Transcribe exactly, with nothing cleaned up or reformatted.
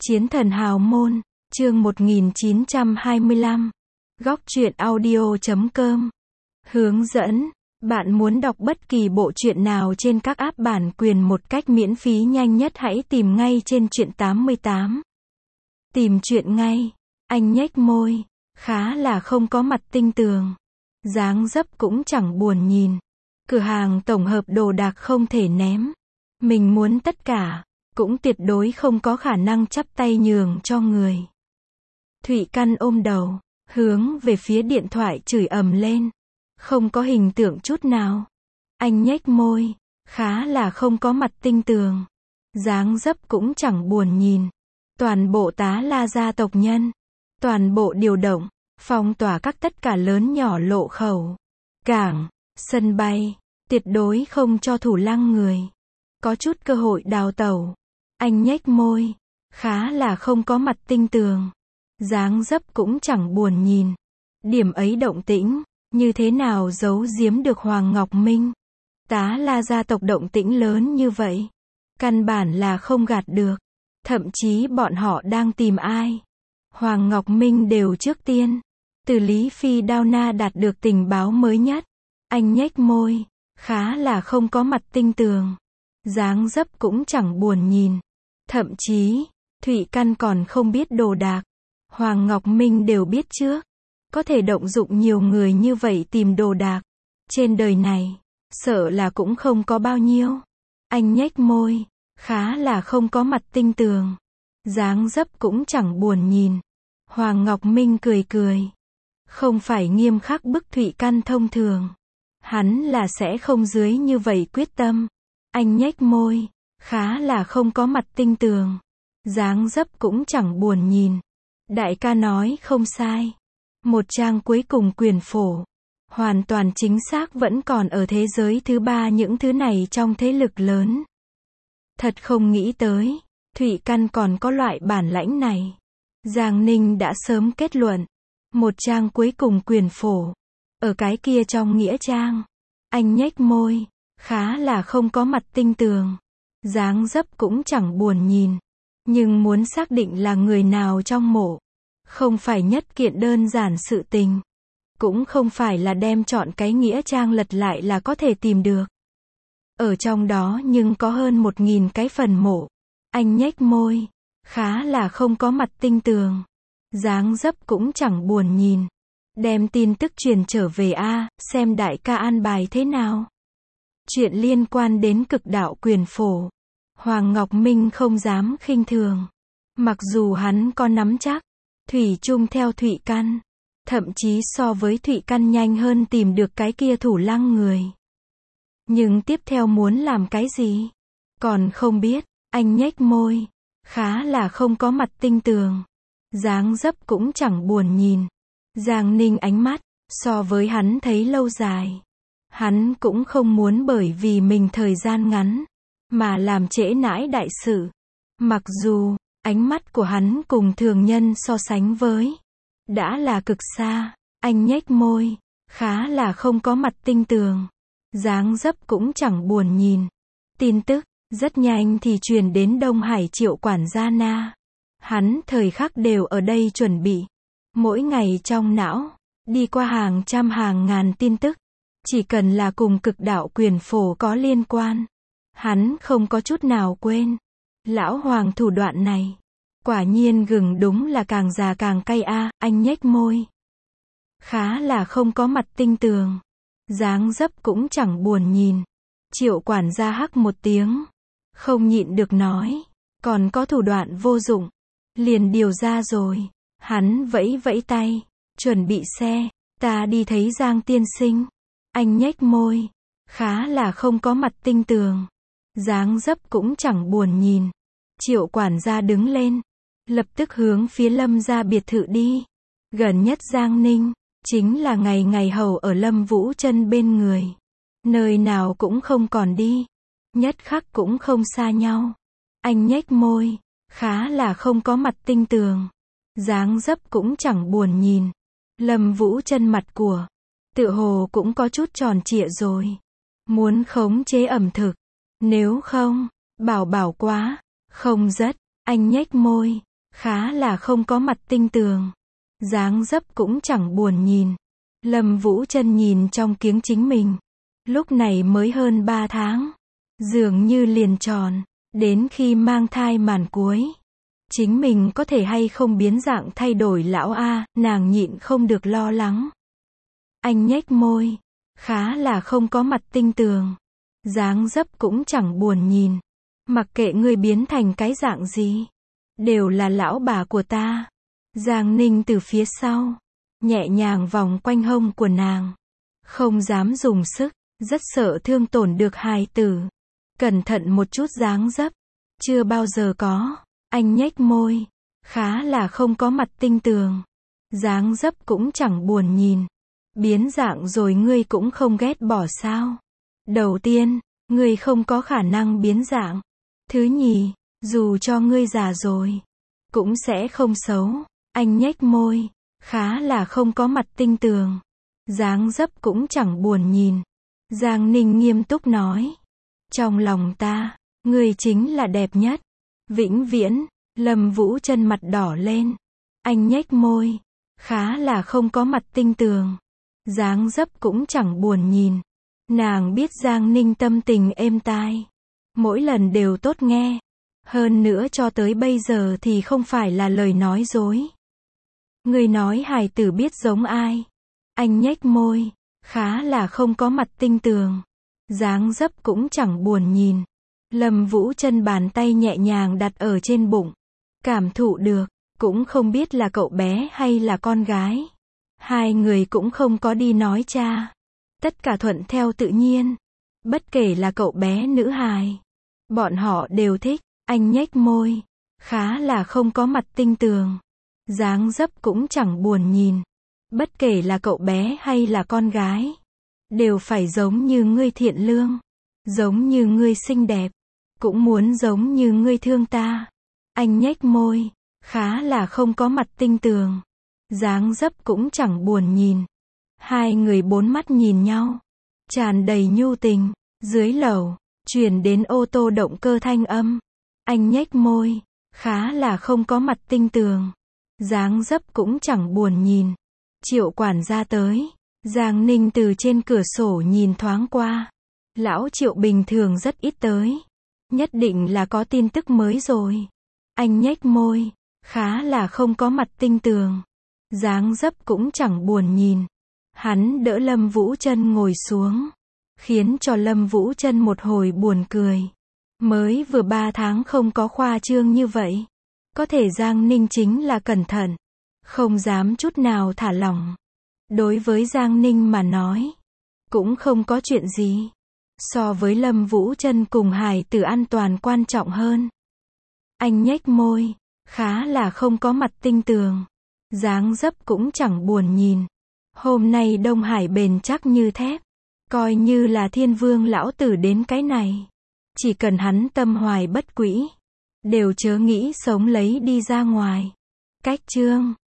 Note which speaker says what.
Speaker 1: Chiến thần hào môn, chương một nghìn chín trăm hai mươi lăm. Góc truyện audio chấm com. Hướng dẫn, bạn muốn đọc bất kỳ bộ truyện nào trên các app bản quyền một cách miễn phí nhanh nhất hãy tìm ngay trên truyện tám mươi tám. Tìm truyện ngay. Anh nhếch môi, khá là không có mặt tinh tường. Dáng dấp cũng chẳng buồn nhìn. Cửa hàng tổng hợp đồ đạc không thể ném. Mình muốn tất cả, cũng tuyệt đối không có khả năng chắp tay nhường cho người. Thụy Căn ôm đầu, hướng về phía điện thoại chửi ầm lên. Không có hình tượng chút nào. Anh nhếch môi, khá là không có mặt tinh tường. Dáng dấp cũng chẳng buồn nhìn. Toàn bộ tá la gia tộc nhân. Toàn bộ điều động, phong tỏa các tất cả lớn nhỏ lộ khẩu. Cảng, sân bay, tuyệt đối không cho thủ lăng người. Có chút cơ hội đào tẩu. Anh nhếch môi, khá là không có mặt tinh tường. Dáng dấp cũng chẳng buồn nhìn. Điểm ấy động tĩnh, như thế nào giấu giếm được Hoàng Ngọc Minh. Tá la gia tộc động tĩnh lớn như vậy. Căn bản là không gạt được. Thậm chí bọn họ đang tìm ai. Hoàng Ngọc Minh đều trước tiên. Từ Lý Phi Đao Na đạt được tình báo mới nhất. Anh nhếch môi, khá là không có mặt tinh tường. Dáng dấp cũng chẳng buồn nhìn. Thậm chí, Thụy Căn còn không biết đồ đạc. Hoàng Ngọc Minh đều biết trước. Có thể động dụng nhiều người như vậy tìm đồ đạc. Trên đời này, sợ là cũng không có bao nhiêu. Anh nhếch môi, khá là không có mặt tinh tường. Dáng dấp cũng chẳng buồn nhìn. Hoàng Ngọc Minh cười cười. Không phải nghiêm khắc bức Thụy Căn thông thường. Hắn là sẽ không dưới như vậy quyết tâm. Anh nhếch môi, khá là không có mặt tinh tường. Dáng dấp cũng chẳng buồn nhìn. Đại ca nói không sai. Một trang cuối cùng quyền phổ. Hoàn toàn chính xác vẫn còn ở thế giới thứ ba những thứ này trong thế lực lớn. Thật không nghĩ tới, Thụy Căn còn có loại bản lãnh này. Giang Ninh đã sớm kết luận. Một trang cuối cùng quyền phổ. Ở cái kia trong nghĩa trang. Anh nhếch môi, khá là không có mặt tinh tường. Dáng dấp cũng chẳng buồn nhìn. Nhưng muốn xác định là người nào trong mộ. Không phải nhất kiện đơn giản sự tình. Cũng không phải là đem chọn cái nghĩa trang lật lại là có thể tìm được. Ở trong đó nhưng có hơn một nghìn cái phần mộ. Anh nhếch môi, khá là không có mặt tinh tường. Dáng dấp cũng chẳng buồn nhìn. Đem tin tức truyền trở về a, xem đại ca an bài thế nào. Chuyện liên quan đến cực đạo quyền phổ. Hoàng Ngọc Minh không dám khinh thường. Mặc dù hắn có nắm chắc. Thủy chung theo Thụy Căn. Thậm chí so với Thụy Căn nhanh hơn tìm được cái kia thủ lăng người. Nhưng tiếp theo muốn làm cái gì? Còn không biết. Anh nhếch môi. Khá là không có mặt tinh tường. Dáng dấp cũng chẳng buồn nhìn. Giang Ninh ánh mắt. So với hắn thấy lâu dài. Hắn cũng không muốn bởi vì mình thời gian ngắn. Mà làm trễ nãi đại sự. Mặc dù, ánh mắt của hắn cùng thường nhân so sánh với. Đã là cực xa. Anh nhếch môi. Khá là không có mặt tinh tường. Dáng dấp cũng chẳng buồn nhìn. Tin tức, rất nhanh thì truyền đến Đông Hải Triệu quản gia Na. Hắn thời khắc đều ở đây chuẩn bị. Mỗi ngày trong não, đi qua hàng trăm hàng ngàn tin tức. Chỉ cần là cùng cực đạo quyền phổ có liên quan. Hắn không có chút nào quên. Lão Hoàng thủ đoạn này. Quả nhiên gừng đúng là càng già càng cay a, anh nhếch môi. Khá là không có mặt tinh tường. Dáng dấp cũng chẳng buồn nhìn. Triệu quản gia hắc một tiếng. Không nhịn được nói. Còn có thủ đoạn vô dụng. Liền điều ra rồi. Hắn vẫy vẫy tay. Chuẩn bị xe. Ta đi thấy Giang tiên sinh. Anh nhếch môi. Khá là không có mặt tinh tường. Dáng dấp cũng chẳng buồn nhìn. Triệu quản gia đứng lên. Lập tức hướng phía Lâm gia biệt thự đi. Gần nhất Giang Ninh. Chính là ngày ngày hầu ở Lâm Vũ Chân bên người. Nơi nào cũng không còn đi. Nhất khắc cũng không xa nhau. Anh nhếch môi. Khá là không có mặt tinh tường. Dáng dấp cũng chẳng buồn nhìn. Lâm Vũ Chân mặt của. Tựa hồ cũng có chút tròn trịa rồi. Muốn khống chế ẩm thực. Nếu không, bảo bảo quá. Không rất. Anh nhếch môi. khá là không có mặt tinh tường. Dáng dấp cũng chẳng buồn nhìn. Lâm Vũ Trân nhìn trong kiếng chính mình. Lúc này mới hơn ba tháng. Dường như liền tròn. Đến khi mang thai màn cuối. Chính mình có thể hay không biến dạng thay đổi lão a, nàng nhịn không được lo lắng. Anh nhếch môi. Khá là không có mặt tinh tường. Dáng dấp cũng chẳng buồn nhìn. Mặc kệ ngươi biến thành cái dạng gì. Đều là lão bà của ta. Giang Ninh từ phía sau. Nhẹ nhàng vòng quanh hông của nàng. Không dám dùng sức. Rất sợ thương tổn được hài tử. Cẩn thận một chút dáng dấp. Chưa bao giờ có. Anh nhếch môi. Khá là không có mặt tinh tường. Dáng dấp cũng chẳng buồn nhìn. Biến dạng rồi ngươi cũng không ghét bỏ sao? Đầu tiên, ngươi không có khả năng biến dạng. Thứ nhì, dù cho ngươi già rồi, cũng sẽ không xấu. Anh nhếch môi. Khá là không có mặt tinh tường. Dáng dấp cũng chẳng buồn nhìn. Giang Ninh nghiêm túc nói. Trong lòng ta, ngươi chính là đẹp nhất. Vĩnh viễn. Lâm Vũ Trân mặt đỏ lên. Anh nhếch môi. Khá là không có mặt tinh tường. Dáng dấp cũng chẳng buồn nhìn. Nàng biết Giang Ninh tâm tình êm tai. Mỗi lần đều tốt nghe. Hơn nữa cho tới bây giờ thì không phải là lời nói dối. Người nói hài tử biết giống ai. Anh nhếch môi. Khá là không có mặt tinh tường. Dáng dấp cũng chẳng buồn nhìn. Lâm Vũ Trân bàn tay nhẹ nhàng đặt ở trên bụng. Cảm thụ được. Cũng không biết là cậu bé hay là con gái. Hai người cũng không có đi nói cha. Tất cả thuận theo tự nhiên. Bất kể là cậu bé nữ hài. Bọn họ đều thích. Anh nhếch môi. Khá là không có mặt tinh tường. Dáng dấp cũng chẳng buồn nhìn. Bất kể là cậu bé hay là con gái. Đều phải giống như ngươi thiện lương. Giống như ngươi xinh đẹp. Cũng muốn giống như ngươi thương ta. Anh nhếch môi. Khá là không có mặt tinh tường. Dáng dấp cũng chẳng buồn nhìn. Hai người bốn mắt nhìn nhau. Tràn đầy nhu tình. Dưới lầu. Truyền đến ô tô động cơ thanh âm. Anh nhếch môi. Khá là không có mặt tinh tường. Dáng dấp cũng chẳng buồn nhìn. Triệu quản gia tới. Giang Ninh từ trên cửa sổ nhìn thoáng qua. Lão Triệu bình thường rất ít tới. Nhất định là có tin tức mới rồi. Anh nhếch môi. Khá là không có mặt tinh tường. Dáng dấp cũng chẳng buồn nhìn. Hắn đỡ Lâm Vũ Trân ngồi xuống. Khiến cho Lâm Vũ Trân một hồi buồn cười. Mới vừa ba tháng không có khoa trương như vậy. Có thể Giang Ninh chính là cẩn thận. Không dám chút nào thả lỏng. Đối với Giang Ninh mà nói. Cũng không có chuyện gì. So với Lâm Vũ Trân cùng hài tử an toàn quan trọng hơn. Anh nhếch môi. Khá là không có mặt tinh tường. Dáng dấp cũng chẳng buồn nhìn. Hôm nay Đông Hải bền chắc như thép. Coi như là thiên vương lão tử đến cái này. Chỉ cần hắn tâm hoài bất quỹ. Đều chớ nghĩ sống lấy đi ra ngoài. Cách chương